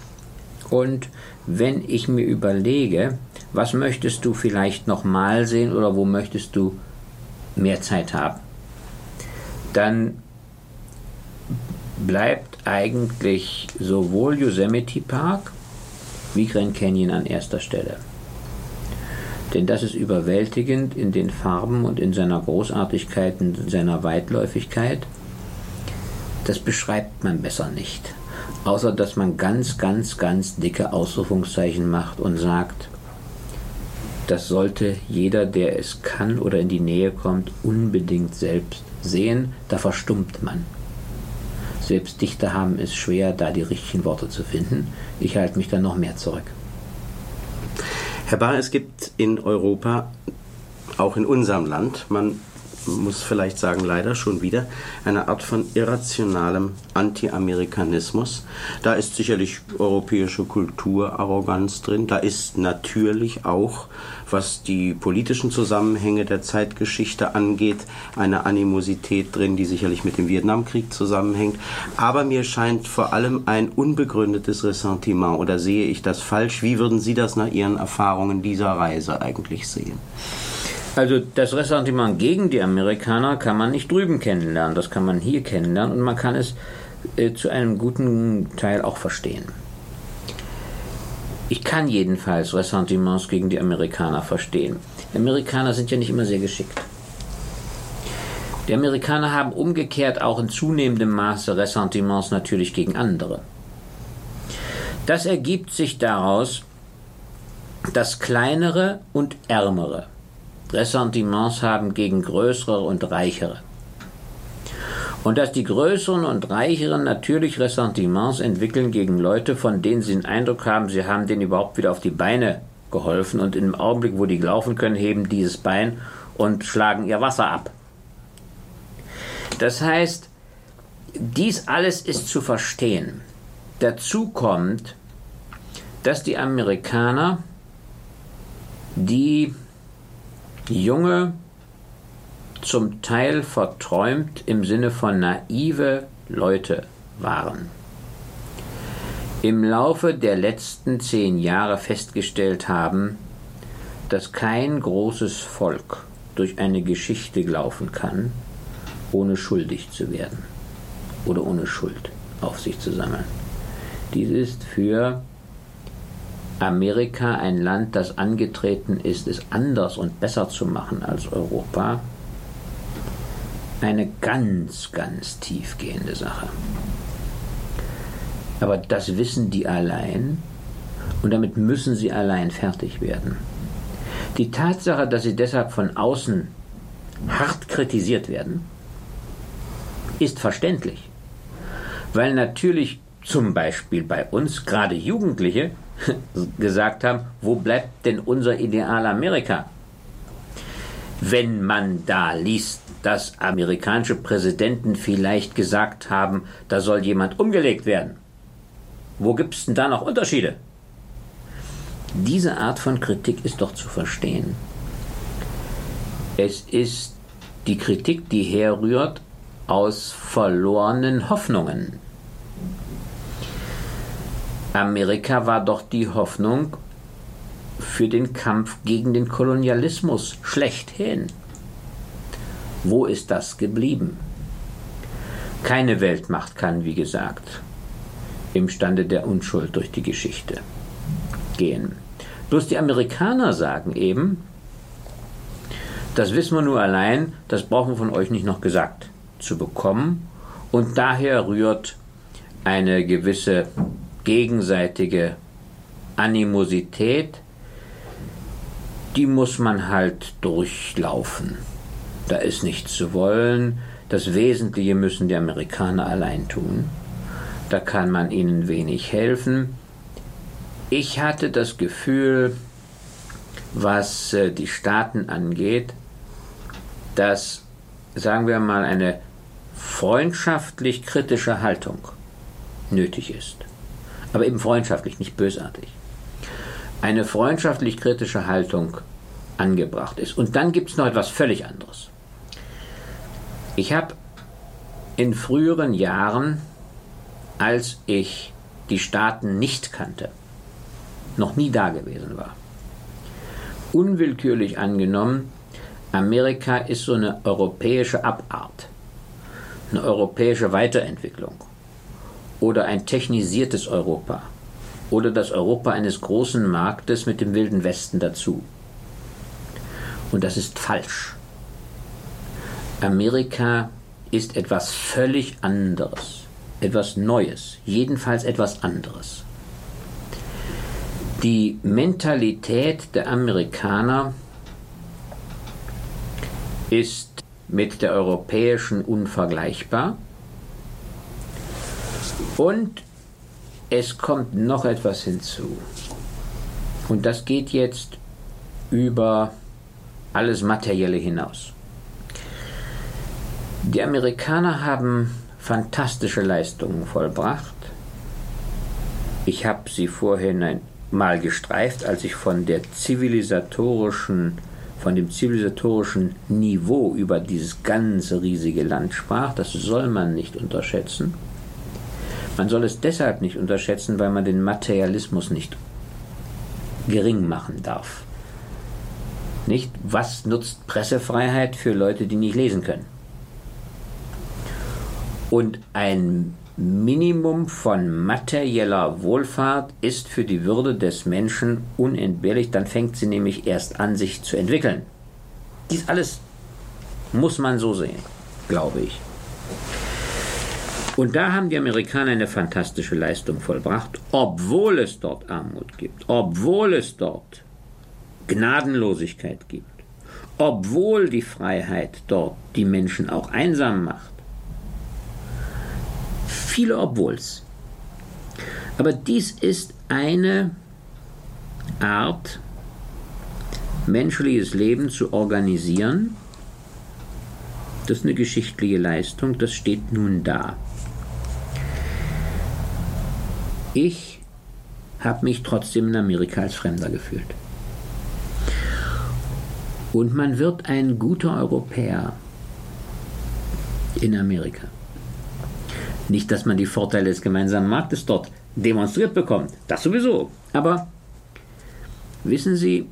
Und wenn ich mir überlege, was möchtest du vielleicht noch mal sehen oder wo möchtest du mehr Zeit haben, dann bleibt eigentlich sowohl Yosemite Park wie Grand Canyon an erster Stelle. Denn das ist überwältigend in den Farben und in seiner Großartigkeit und in seiner Weitläufigkeit. Das beschreibt man besser nicht. Außer dass man ganz, ganz, ganz dicke Ausrufungszeichen macht und sagt, das sollte jeder, der es kann oder in die Nähe kommt, unbedingt selbst sehen. Da verstummt man. Selbst Dichter haben es schwer, da die richtigen Worte zu finden. Ich halte mich dann noch mehr zurück. Herr Bahr, es gibt in Europa, auch in unserem Land, man muss vielleicht sagen, leider schon wieder, eine Art von irrationalem Anti-Amerikanismus. Da ist sicherlich europäische Kulturarroganz drin. Da ist natürlich auch, was die politischen Zusammenhänge der Zeitgeschichte angeht, eine Animosität drin, die sicherlich mit dem Vietnamkrieg zusammenhängt. Aber mir scheint vor allem ein unbegründetes Ressentiment. Oder sehe ich das falsch? Wie würden Sie das nach Ihren Erfahrungen dieser Reise eigentlich sehen? Also das Ressentiment gegen die Amerikaner kann man nicht drüben kennenlernen, das kann man hier kennenlernen und man kann es äh, zu einem guten Teil auch verstehen. Ich kann jedenfalls Ressentiments gegen die Amerikaner verstehen. Die Amerikaner sind ja nicht immer sehr geschickt. Die Amerikaner haben umgekehrt auch in zunehmendem Maße Ressentiments natürlich gegen andere. Das ergibt sich daraus, dass kleinere und ärmere Ressentiments haben gegen größere und reichere. Und dass die Größeren und Reicheren natürlich Ressentiments entwickeln gegen Leute, von denen sie den Eindruck haben, sie haben denen überhaupt wieder auf die Beine geholfen und im Augenblick, wo die laufen können, heben dieses Bein und schlagen ihr Wasser ab. Das heißt, dies alles ist zu verstehen. Dazu kommt, dass die Amerikaner die junge, zum Teil verträumt im Sinne von naive Leute waren. Im Laufe der letzten zehn Jahre festgestellt haben, dass kein großes Volk durch eine Geschichte laufen kann, ohne schuldig zu werden oder ohne Schuld auf sich zu sammeln. Dies ist für Amerika, ein Land, das angetreten ist, es anders und besser zu machen als Europa, eine ganz, ganz tiefgehende Sache. Aber das wissen die allein und damit müssen sie allein fertig werden. Die Tatsache, dass sie deshalb von außen hart kritisiert werden, ist verständlich, weil natürlich zum Beispiel bei uns gerade Jugendliche gesagt haben, wo bleibt denn unser Ideal Amerika? Wenn man da liest, dass amerikanische Präsidenten vielleicht gesagt haben, da soll jemand umgelegt werden. Wo gibt es denn da noch Unterschiede? Diese Art von Kritik ist doch zu verstehen. Es ist die Kritik, die herrührt aus verlorenen Hoffnungen. Amerika war doch die Hoffnung für den Kampf gegen den Kolonialismus schlechthin. Wo ist das geblieben? Keine Weltmacht kann, wie gesagt, im Stande der Unschuld durch die Geschichte gehen. Bloß die Amerikaner sagen eben, das wissen wir nur allein, das brauchen wir von euch nicht noch gesagt zu bekommen. Und daher rührt eine gewisse gegenseitige Animosität, die muss man halt durchlaufen. Da ist nichts zu wollen. Das Wesentliche müssen die Amerikaner allein tun. Da kann man ihnen wenig helfen. Ich hatte das Gefühl, was die Staaten angeht, dass, sagen wir mal, eine freundschaftlich kritische Haltung nötig ist. Aber eben freundschaftlich, nicht bösartig. Eine freundschaftlich kritische Haltung angebracht ist. Und dann gibt es noch etwas völlig anderes. Ich habe in früheren Jahren, als ich die Staaten nicht kannte, noch nie da gewesen war, unwillkürlich angenommen, Amerika ist so eine europäische Abart, eine europäische Weiterentwicklung oder ein technisiertes Europa oder das Europa eines großen Marktes mit dem Wilden Westen dazu. Und das ist falsch. Amerika ist etwas völlig anderes, etwas Neues, jedenfalls etwas anderes. Die Mentalität der Amerikaner ist mit der europäischen unvergleichbar. Und es kommt noch etwas hinzu. Und das geht jetzt über alles Materielle hinaus. Die Amerikaner haben fantastische Leistungen vollbracht. Ich habe sie vorhin mal gestreift, als ich von der zivilisatorischen, von dem zivilisatorischen Niveau über dieses ganze riesige Land sprach. Das soll man nicht unterschätzen. Man soll es deshalb nicht unterschätzen, weil man den Materialismus nicht gering machen darf. Nicht? Was nutzt Pressefreiheit für Leute, die nicht lesen können? Und ein Minimum von materieller Wohlfahrt ist für die Würde des Menschen unentbehrlich. Dann fängt sie nämlich erst an, sich zu entwickeln. Dies alles muss man so sehen, glaube ich. Und da haben die Amerikaner eine fantastische Leistung vollbracht, obwohl es dort Armut gibt, obwohl es dort Gnadenlosigkeit gibt, obwohl die Freiheit dort die Menschen auch einsam macht. Viele Obwohls. Aber dies ist eine Art, menschliches Leben zu organisieren. Das ist eine geschichtliche Leistung, das steht nun da. Ich habe mich trotzdem in Amerika als Fremder gefühlt. Und man wird ein guter Europäer in Amerika. Nicht, dass man die Vorteile des gemeinsamen Marktes dort demonstriert bekommt, das sowieso. Aber wissen Sie,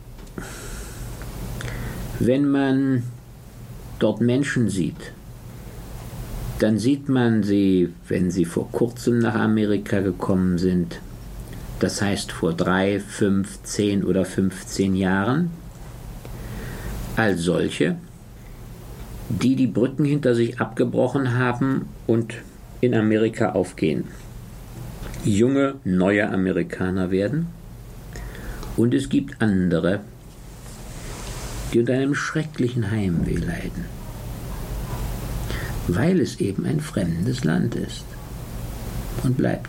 wenn man dort Menschen sieht, dann sieht man sie, wenn sie vor kurzem nach Amerika gekommen sind, das heißt vor drei, fünf, zehn oder fünfzehn Jahren, als solche, die die Brücken hinter sich abgebrochen haben und in Amerika aufgehen. Junge, neue Amerikaner werden. Und es gibt andere, die unter einem schrecklichen Heimweh leiden, weil es eben ein fremdes Land ist und bleibt.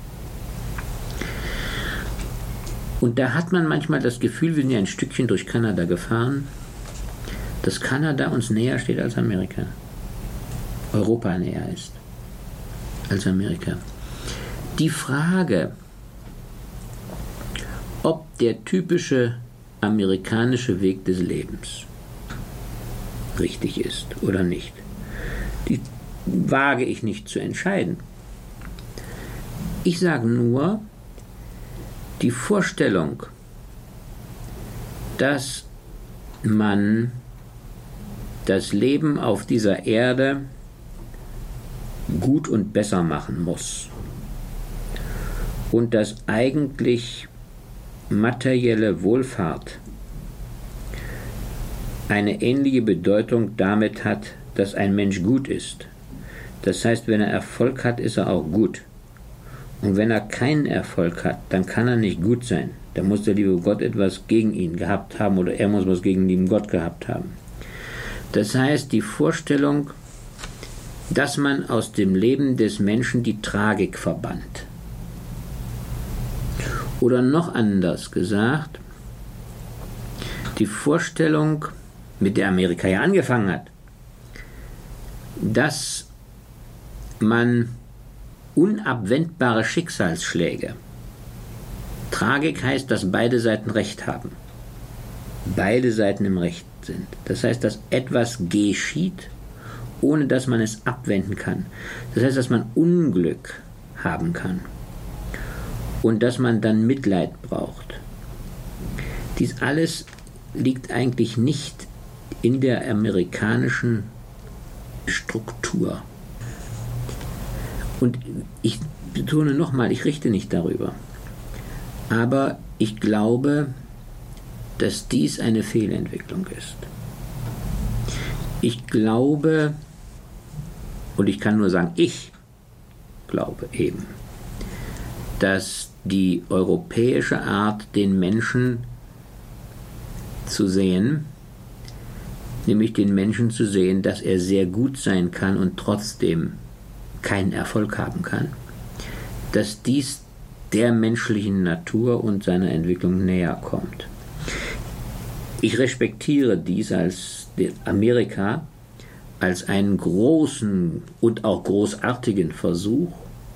Und da hat man manchmal das Gefühl, wir sind ja ein Stückchen durch Kanada gefahren, dass Kanada uns näher steht als Amerika. Europa näher ist als Amerika. Die Frage, ob der typische amerikanische Weg des Lebens richtig ist oder nicht, die wage ich nicht zu entscheiden. Ich sage nur, die Vorstellung, dass man das Leben auf dieser Erde gut und besser machen muss und dass eigentlich materielle Wohlfahrt eine ähnliche Bedeutung damit hat, dass ein Mensch gut ist. Das heißt, wenn er Erfolg hat, ist er auch gut. Und wenn er keinen Erfolg hat, dann kann er nicht gut sein. Da muss der liebe Gott etwas gegen ihn gehabt haben oder er muss was gegen den lieben Gott gehabt haben. Das heißt, die Vorstellung, dass man aus dem Leben des Menschen die Tragik verbannt. Oder noch anders gesagt, die Vorstellung, mit der Amerika ja angefangen hat, dass man unabwendbare Schicksalsschläge, Tragik heißt, dass beide Seiten Recht haben, beide Seiten im Recht sind. Das heißt, dass etwas geschieht, ohne dass man es abwenden kann. Das heißt, dass man Unglück haben kann und dass man dann Mitleid braucht. Dies alles liegt eigentlich nicht in der amerikanischen Struktur. Und ich betone nochmal, ich richte nicht darüber. Aber ich glaube, dass dies eine Fehlentwicklung ist. Ich glaube, und ich kann nur sagen, ich glaube eben, dass die europäische Art, den Menschen zu sehen, nämlich den Menschen zu sehen, dass er sehr gut sein kann und trotzdem keinen Erfolg haben kann, dass dies der menschlichen Natur und seiner Entwicklung näher kommt. Ich respektiere dies als Amerika als einen großen und auch großartigen Versuch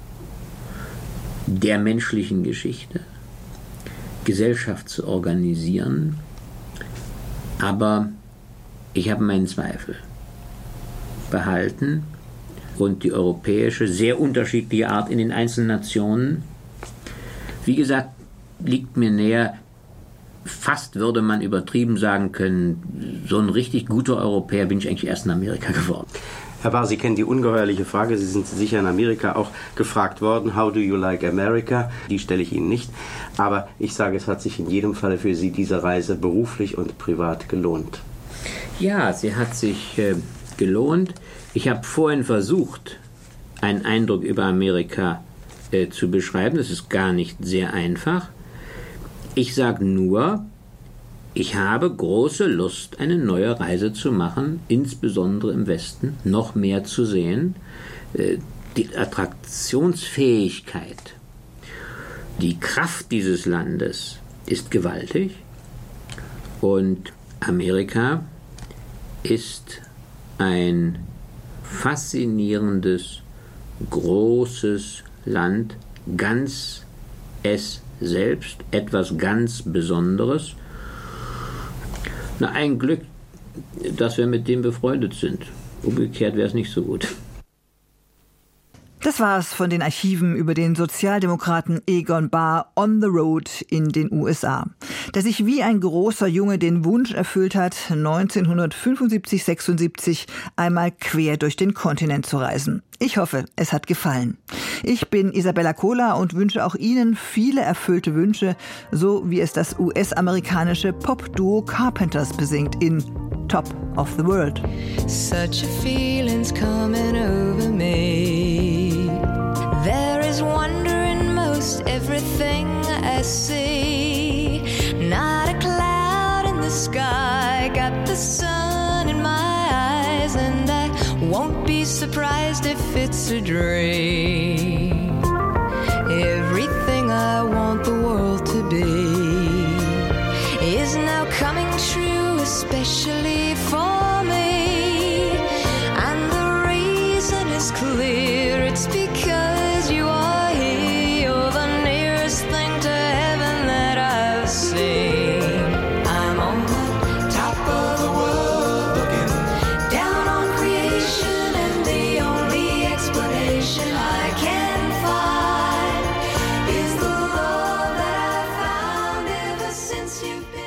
der menschlichen Geschichte, Gesellschaft zu organisieren, aber ich habe meinen Zweifel behalten und die europäische, sehr unterschiedliche Art in den einzelnen Nationen, wie gesagt, liegt mir näher. Fast würde man übertrieben sagen können, so ein richtig guter Europäer bin ich eigentlich erst in Amerika geworden. Herr Bahr, Sie kennen die ungeheuerliche Frage, Sie sind sicher in Amerika auch gefragt worden, how do you like America? Die stelle ich Ihnen nicht, aber ich sage, es hat sich in jedem Fall für Sie diese Reise beruflich und privat gelohnt. Ja, sie hat sich äh, gelohnt. Ich habe vorhin versucht, einen Eindruck über Amerika äh, zu beschreiben. Das ist gar nicht sehr einfach. Ich sage nur, ich habe große Lust, eine neue Reise zu machen, insbesondere im Westen, noch mehr zu sehen. Die Attraktionsfähigkeit, die Kraft dieses Landes ist gewaltig und Amerika ist ein faszinierendes, großes Land, ganz es selbst, etwas ganz Besonderes. Na, ein Glück, dass wir mit dem befreundet sind. Umgekehrt wäre es nicht so gut. Das war's von den Archiven über den Sozialdemokraten Egon Bahr on the road in den U S A, der sich wie ein großer Junge den Wunsch erfüllt hat, neunzehnhundertfünfundsiebzig sechsundsiebzig einmal quer durch den Kontinent zu reisen. Ich hoffe, es hat gefallen. Ich bin Isabella Kohler und wünsche auch Ihnen viele erfüllte Wünsche, so wie es das U S-amerikanische Pop-Duo Carpenters besingt in Top of the World. Such a feeling's coming over me. There is wonder in most everything I see. Not a cloud in the sky, got the sun in my eyes, and I won't be surprised if it's a dream. Everything I want the world to be is now coming true, especially for me. And the reason is clear, it's because you are here. You're the nearest thing to heaven that I've seen. I'm on the top of the world, looking down on creation, and the only explanation I can find is the love that I've found ever since you've been.